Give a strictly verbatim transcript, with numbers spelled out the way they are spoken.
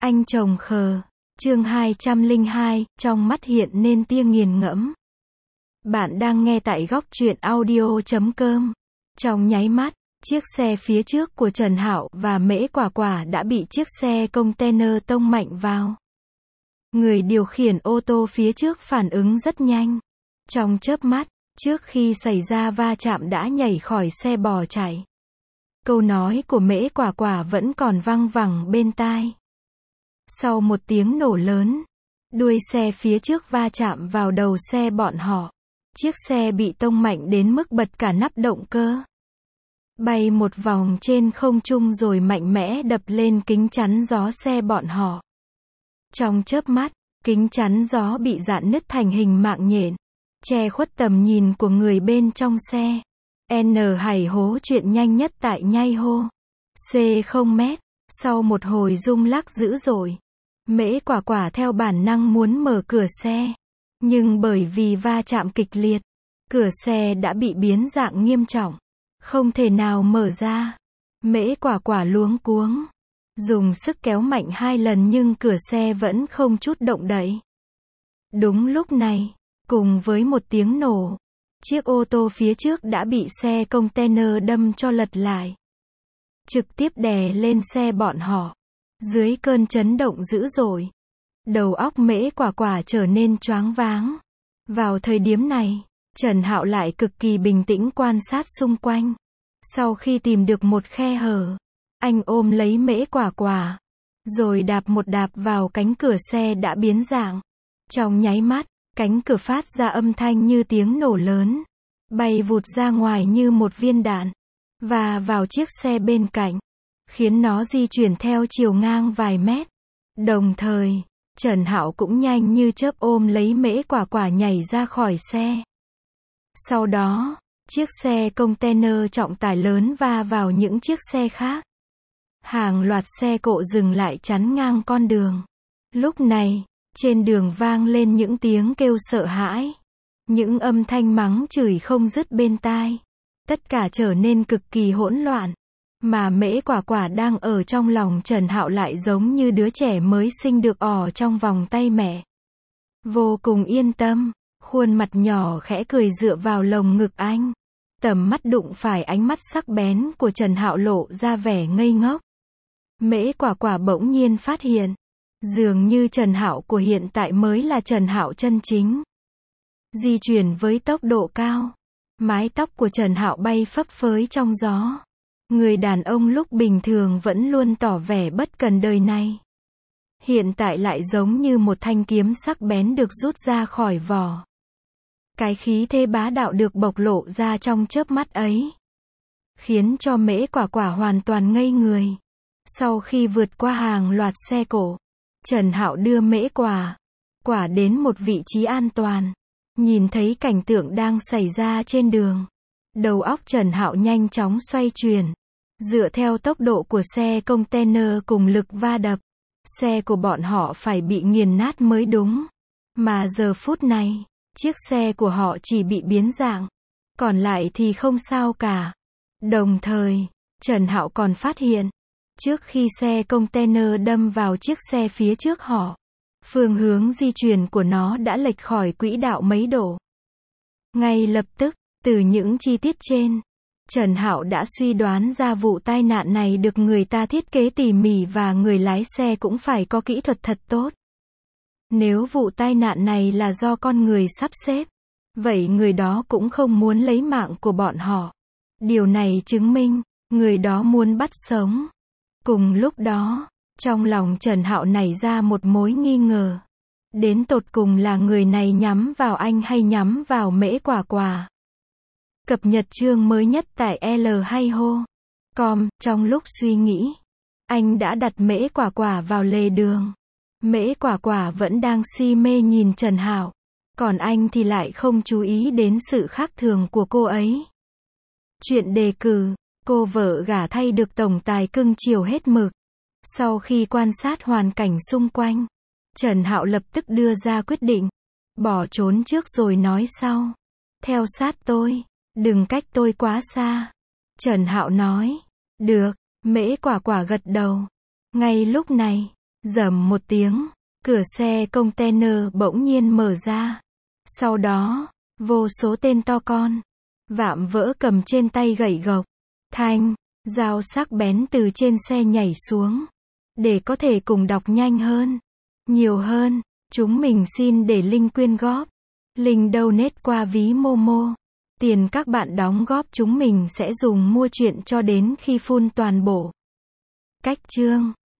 Anh chồng khờ. Chương hai trăm lẻ hai, trong mắt hiện nên tia nghiền ngẫm. Bạn đang nghe tại góc truyện audio chấm com. Trong nháy mắt, chiếc xe phía trước của Trần Hạo và Mễ Quả Quả đã bị chiếc xe container tông mạnh vào. Người điều khiển ô tô phía trước phản ứng rất nhanh. Trong chớp mắt, trước khi xảy ra va chạm đã nhảy khỏi xe bỏ chạy. Câu nói của Mễ Quả Quả vẫn còn văng vẳng bên tai. Sau một tiếng nổ lớn, đuôi xe phía trước va chạm vào đầu xe bọn họ. Chiếc xe bị tông mạnh đến mức bật cả nắp động cơ. Bay một vòng trên không trung rồi mạnh mẽ đập lên kính chắn gió xe bọn họ. Trong chớp mắt, kính chắn gió bị rạn nứt thành hình mạng nhện, che khuất tầm nhìn của người bên trong xe. N Hải hố chuyện nhanh nhất tại nhai hô. C không mét. Sau một hồi rung lắc dữ dội, Mễ Quả Quả theo bản năng muốn mở cửa xe. Nhưng bởi vì va chạm kịch liệt, cửa xe đã bị biến dạng nghiêm trọng. Không thể nào mở ra. Mễ Quả Quả luống cuống. Dùng sức kéo mạnh hai lần nhưng cửa xe vẫn không chút động đậy. Đúng lúc này, cùng với một tiếng nổ, chiếc ô tô phía trước đã bị xe container đâm cho lật lại. Trực tiếp đè lên xe bọn họ. Dưới cơn chấn động dữ dội, đầu óc Mễ Quả Quả trở nên choáng váng. Vào thời điểm này, Trần Hạo lại cực kỳ bình tĩnh quan sát xung quanh. Sau khi tìm được một khe hở, anh ôm lấy Mễ Quả Quả, rồi đạp một đạp vào cánh cửa xe đã biến dạng. Trong nháy mắt, cánh cửa phát ra âm thanh như tiếng nổ lớn, bay vụt ra ngoài như một viên đạn, và vào chiếc xe bên cạnh, khiến nó di chuyển theo chiều ngang vài mét. Đồng thời, Trần Hạo cũng nhanh như chớp ôm lấy Mễ Quả Quả nhảy ra khỏi xe. Sau đó, chiếc xe container trọng tải lớn va vào những chiếc xe khác. Hàng loạt xe cộ dừng lại chắn ngang con đường. Lúc này, trên đường vang lên những tiếng kêu sợ hãi. Những âm thanh mắng chửi không dứt bên tai. Tất cả trở nên cực kỳ hỗn loạn. Mà Mễ Quả Quả đang ở trong lòng Trần Hạo lại giống như đứa trẻ mới sinh được ỏ trong vòng tay mẹ. Vô cùng yên tâm, khuôn mặt nhỏ khẽ cười dựa vào lồng ngực anh. Tầm mắt đụng phải ánh mắt sắc bén của Trần Hạo lộ ra vẻ ngây ngốc. Mễ Quả Quả bỗng nhiên phát hiện, dường như Trần Hạo của hiện tại mới là Trần Hạo chân chính. Di chuyển với tốc độ cao, mái tóc của Trần Hạo bay phấp phới trong gió. Người đàn ông lúc bình thường vẫn luôn tỏ vẻ bất cần đời này, hiện tại lại giống như một thanh kiếm sắc bén được rút ra khỏi vỏ. Cái khí thế bá đạo được bộc lộ ra trong chớp mắt ấy, khiến cho Mễ Quả Quả hoàn toàn ngây người. Sau khi vượt qua hàng loạt xe cộ, Trần Hạo đưa Mễ Quả Quả đến một vị trí an toàn. Nhìn thấy cảnh tượng đang xảy ra trên đường, đầu óc Trần Hạo nhanh chóng xoay chuyển. Dựa theo tốc độ của xe container cùng lực va đập, xe của bọn họ phải bị nghiền nát mới đúng. Mà giờ phút này, chiếc xe của họ chỉ bị biến dạng, còn lại thì không sao cả. Đồng thời, Trần Hạo còn phát hiện, trước khi xe container đâm vào chiếc xe phía trước họ, phương hướng di chuyển của nó đã lệch khỏi quỹ đạo mấy độ. Ngay lập tức, từ những chi tiết trên, Trần Hạo đã suy đoán ra vụ tai nạn này được người ta thiết kế tỉ mỉ và người lái xe cũng phải có kỹ thuật thật tốt. Nếu vụ tai nạn này là do con người sắp xếp, vậy người đó cũng không muốn lấy mạng của bọn họ. Điều này chứng minh, người đó muốn bắt sống. Cùng lúc đó, trong lòng Trần Hạo nảy ra một mối nghi ngờ. Đến tột cùng là người này nhắm vào anh hay nhắm vào Mễ Quả Quả? Cập nhật chương mới nhất tại L hay hô chấm com. Trong lúc suy nghĩ, anh đã đặt Mễ Quả Quả vào lề đường. Mễ Quả Quả vẫn đang si mê nhìn Trần Hạo, còn anh thì lại không chú ý đến sự khác thường của cô ấy. Chuyện đề cử, cô vợ gả thay được tổng tài cưng chiều hết mực. Sau khi quan sát hoàn cảnh xung quanh, Trần Hạo lập tức đưa ra quyết định. Bỏ trốn trước rồi nói sau. Theo sát tôi, đừng cách tôi quá xa. Trần Hạo nói. Được, Mễ Quả Quả gật đầu. Ngay lúc này, Rầm một tiếng, cửa xe container bỗng nhiên mở ra. Sau đó, vô số tên to con, vạm vỡ cầm trên tay gậy gộc, thanh, dao sắc bén từ trên xe nhảy xuống. Để có thể cùng đọc nhanh hơn, nhiều hơn, chúng mình xin để link quyên góp. Link donate qua ví Momo. Tiền các bạn đóng góp chúng mình sẽ dùng mua truyện cho đến khi full toàn bộ. Cách chương